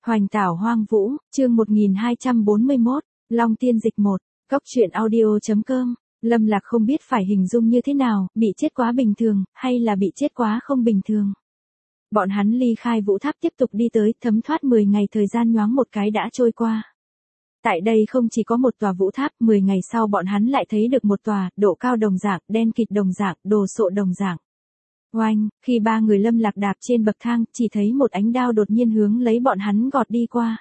Hoành tảo hoang vũ, chương 1241, Long Tiên Dịch 1, Cóc truyện audio.com. Lâm Lạc không biết phải hình dung như thế nào, bị chết quá bình thường, hay là bị chết quá không bình thường. Bọn hắn ly khai Vũ Tháp tiếp tục đi tới, thấm thoát 10 ngày thời gian nhoáng một cái đã trôi qua. Tại đây không chỉ có một tòa Vũ Tháp, 10 ngày sau bọn hắn lại thấy được một tòa, độ cao đồng dạng, đen kịt đồng dạng, đồ sộ đồng dạng. Oanh, khi ba người Lâm Lạc đạp trên bậc thang, chỉ thấy một ánh đao đột nhiên hướng lấy bọn hắn gọt đi qua.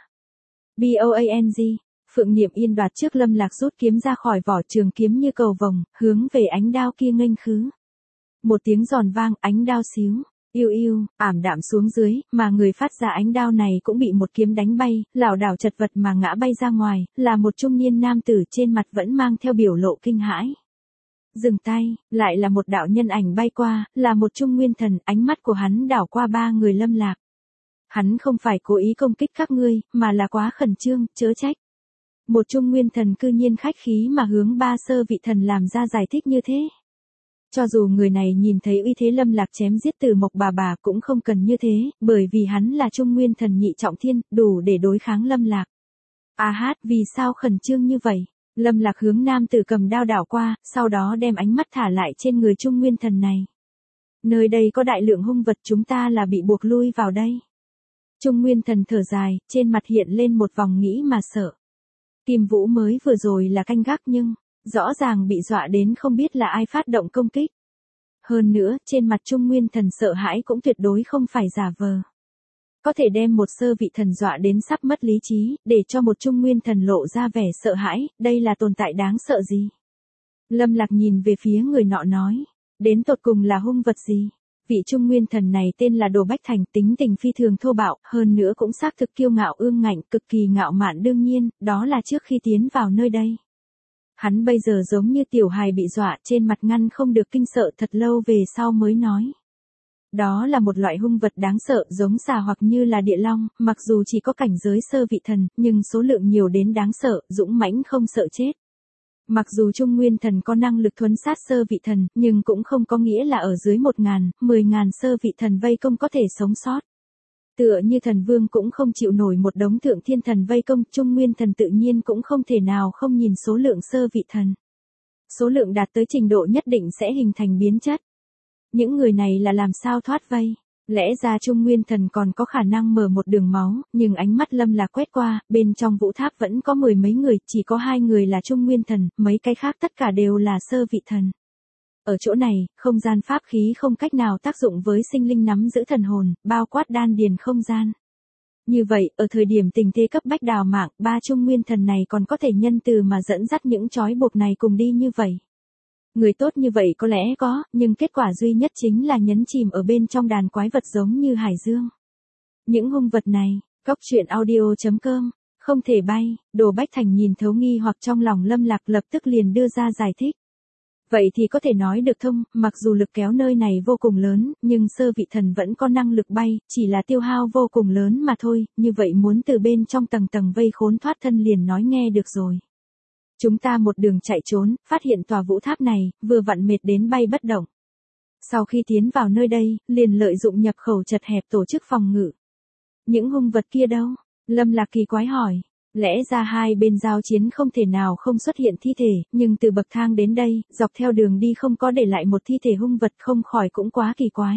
Boang, Phượng Niệm Yên đoạt trước Lâm Lạc rút kiếm ra khỏi vỏ, trường kiếm như cầu vồng, hướng về ánh đao kia nghênh khứ. Một tiếng giòn vang, ánh đao xíu, yêu, ảm đạm xuống dưới, mà người phát ra ánh đao này cũng bị một kiếm đánh bay, lảo đảo chật vật mà ngã bay ra ngoài, là một trung niên nam tử trên mặt vẫn mang theo biểu lộ kinh hãi. Dừng tay, lại là một đạo nhân ảnh bay qua, là một trung nguyên thần, ánh mắt của hắn đảo qua ba người Lâm Lạc. Hắn không phải cố ý công kích các ngươi, mà là quá khẩn trương, chớ trách. Một trung nguyên thần cư nhiên khách khí mà hướng ba sơ vị thần làm ra giải thích như thế. Cho dù người này nhìn thấy uy thế Lâm Lạc chém giết Từ Mộc bà cũng không cần như thế, bởi vì hắn là trung nguyên thần nhị trọng thiên, đủ để đối kháng Lâm Lạc. Vì sao khẩn trương như vậy? Lâm Lạc hướng nam tử cầm đao đảo qua, sau đó đem ánh mắt thả lại trên người trung nguyên thần này. Nơi đây có đại lượng hung vật, chúng ta là bị buộc lui vào đây. Trung nguyên thần thở dài, trên mặt hiện lên một vòng nghĩ mà sợ. Kim Vũ mới vừa rồi là canh gác nhưng, rõ ràng bị dọa đến không biết là ai phát động công kích. Hơn nữa, trên mặt trung nguyên thần sợ hãi cũng tuyệt đối không phải giả vờ. Có thể đem một sơ vị thần dọa đến sắp mất lý trí, để cho một trung nguyên thần lộ ra vẻ sợ hãi, đây là tồn tại đáng sợ gì? Lâm Lạc nhìn về phía người nọ nói, đến tột cùng là hung vật gì? Vị trung nguyên thần này tên là Đồ Bách Thành, tính tình phi thường thô bạo, hơn nữa cũng xác thực kiêu ngạo ương ngạnh, cực kỳ ngạo mạn, đương nhiên, đó là trước khi tiến vào nơi đây. Hắn bây giờ giống như tiểu hài bị dọa, trên mặt ngăn không được kinh sợ, thật lâu về sau mới nói. Đó là một loại hung vật đáng sợ, giống xà hoặc như là địa long, mặc dù chỉ có cảnh giới sơ vị thần, nhưng số lượng nhiều đến đáng sợ, dũng mãnh không sợ chết. Mặc dù Trung Nguyên Thần có năng lực thuấn sát sơ vị thần, nhưng cũng không có nghĩa là ở dưới 1.000, 10.000 sơ vị thần vây công có thể sống sót. Tựa như thần vương cũng không chịu nổi một đống thượng thiên thần vây công, Trung Nguyên Thần tự nhiên cũng không thể nào không nhìn số lượng sơ vị thần. Số lượng đạt tới trình độ nhất định sẽ hình thành biến chất. Những người này là làm sao thoát vây? Lẽ ra Trung Nguyên Thần còn có khả năng mở một đường máu, nhưng ánh mắt Lâm Lạc quét qua, bên trong Vũ Tháp vẫn có 10 mấy người, chỉ có 2 người là Trung Nguyên Thần, mấy cái khác tất cả đều là sơ vị thần. Ở chỗ này, không gian pháp khí không cách nào tác dụng với sinh linh nắm giữ thần hồn, bao quát đan điền không gian. Như vậy, ở thời điểm tình thế cấp bách đào mạng, ba Trung Nguyên Thần này còn có thể nhân từ mà dẫn dắt những trói buộc này cùng đi như vậy. Người tốt như vậy có lẽ có, nhưng kết quả duy nhất chính là nhấn chìm ở bên trong đàn quái vật giống như hải dương. Những hung vật này, Cóc truyện audio.com, không thể bay, Đồ Bách Thành nhìn thấu nghi hoặc trong lòng Lâm Lạc lập tức liền đưa ra giải thích. Vậy thì có thể nói được thông, mặc dù lực kéo nơi này vô cùng lớn, nhưng sơ vị thần vẫn có năng lực bay, chỉ là tiêu hao vô cùng lớn mà thôi, như vậy muốn từ bên trong tầng tầng vây khốn thoát thân liền nói nghe được rồi. Chúng ta một đường chạy trốn, phát hiện tòa Vũ Tháp này, vừa vặn mệt đến bay bất động. Sau khi tiến vào nơi đây, liền lợi dụng nhập khẩu chật hẹp tổ chức phòng ngự. Những hung vật kia đâu? Lâm Lạc kỳ quái hỏi. Lẽ ra hai bên giao chiến không thể nào không xuất hiện thi thể, nhưng từ bậc thang đến đây, dọc theo đường đi không có để lại một thi thể hung vật, không khỏi cũng quá kỳ quái.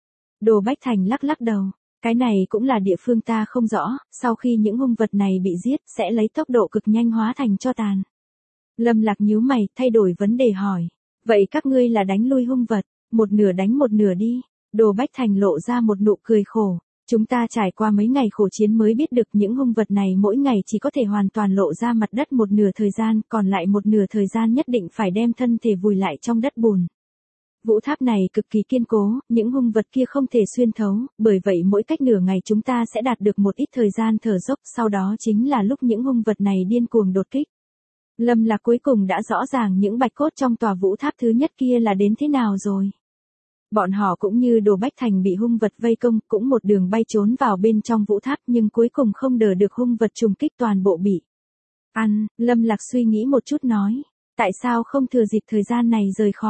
Đồ Bách Thành lắc lắc đầu. Cái này cũng là địa phương ta không rõ, sau khi những hung vật này bị giết, sẽ lấy tốc độ cực nhanh hóa thành tro tàn. Lâm Lạc nhíu mày, thay đổi vấn đề hỏi. Vậy các ngươi là đánh lui hung vật, một nửa đánh một nửa đi. Đồ Bách Thành lộ ra một nụ cười khổ. Chúng ta trải qua mấy ngày khổ chiến mới biết được những hung vật này mỗi ngày chỉ có thể hoàn toàn lộ ra mặt đất một nửa thời gian, còn lại một nửa thời gian nhất định phải đem thân thể vùi lại trong đất bùn. Vũ Tháp này cực kỳ kiên cố, những hung vật kia không thể xuyên thấu, bởi vậy mỗi cách nửa ngày chúng ta sẽ đạt được một ít thời gian thở dốc, sau đó chính là lúc những hung vật này điên cuồng đột kích. Lâm Lạc cuối cùng đã rõ ràng những bạch cốt trong tòa Vũ Tháp thứ nhất kia là đến thế nào rồi. Bọn họ cũng như Đồ Bách Thành bị hung vật vây công, cũng một đường bay trốn vào bên trong Vũ Tháp nhưng cuối cùng không đỡ được hung vật trùng kích toàn bộ bị ăn. Lâm Lạc suy nghĩ một chút nói, tại sao không thừa dịp thời gian này rời khỏi.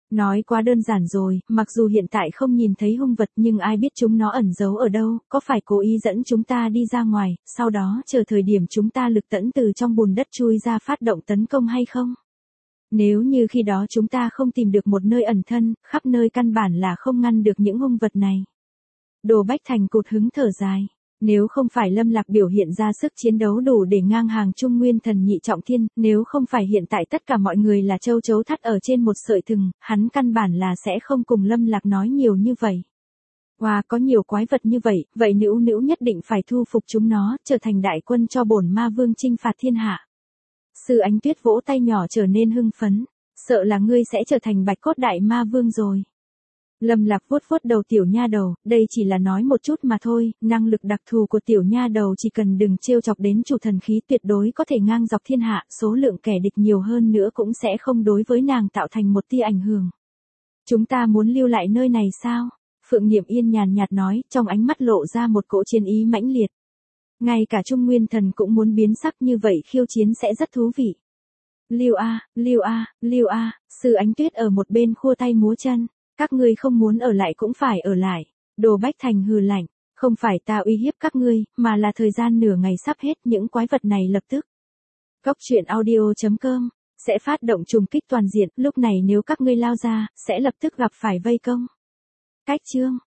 Nói quá đơn giản rồi, mặc dù hiện tại không nhìn thấy hung vật nhưng ai biết chúng nó ẩn giấu ở đâu, có phải cố ý dẫn chúng ta đi ra ngoài, sau đó chờ thời điểm chúng ta lực tẫn từ trong bùn đất chui ra phát động tấn công hay không? Nếu như khi đó chúng ta không tìm được một nơi ẩn thân, khắp nơi căn bản là không ngăn được những hung vật này. Đồ Bách Thành cụt hứng thở dài. Nếu không phải Lâm Lạc biểu hiện ra sức chiến đấu đủ để ngang hàng Trung Nguyên Thần nhị trọng thiên, nếu không phải hiện tại tất cả mọi người là châu chấu thắt ở trên một sợi thừng, hắn căn bản là sẽ không cùng Lâm Lạc nói nhiều như vậy. Wow, có nhiều quái vật như vậy, vậy Nữu Nữu nhất định phải thu phục chúng nó, trở thành đại quân cho bổn ma vương chinh phạt thiên hạ. Sư Ánh Tuyết vỗ tay nhỏ trở nên hưng phấn, sợ là ngươi sẽ trở thành bạch cốt đại ma vương rồi. Lâm Lạc vuốt vuốt đầu tiểu nha đầu, đây chỉ là nói một chút mà thôi, năng lực đặc thù của tiểu nha đầu chỉ cần đừng trêu chọc đến chủ thần khí tuyệt đối có thể ngang dọc thiên hạ, số lượng kẻ địch nhiều hơn nữa cũng sẽ không đối với nàng tạo thành một tia ảnh hưởng. Chúng ta muốn lưu lại nơi này sao? Phượng Niệm Yên nhàn nhạt nói, trong ánh mắt lộ ra một cỗ chiến ý mãnh liệt. Ngay cả Trung Nguyên Thần cũng muốn biến sắc như vậy, khiêu chiến sẽ rất thú vị. Lưu a, Lưu a, Lưu a, Sư Ánh Tuyết ở một bên khua tay múa chân. Các ngươi không muốn ở lại cũng phải ở lại. Đồ Bách Thành hừ lạnh, không phải ta uy hiếp các ngươi, mà là thời gian nửa ngày sắp hết, những quái vật này lập tức. Cốc truyện audio.com sẽ phát động trùng kích toàn diện, lúc này nếu các ngươi lao ra, sẽ lập tức gặp phải vây công. Cách chương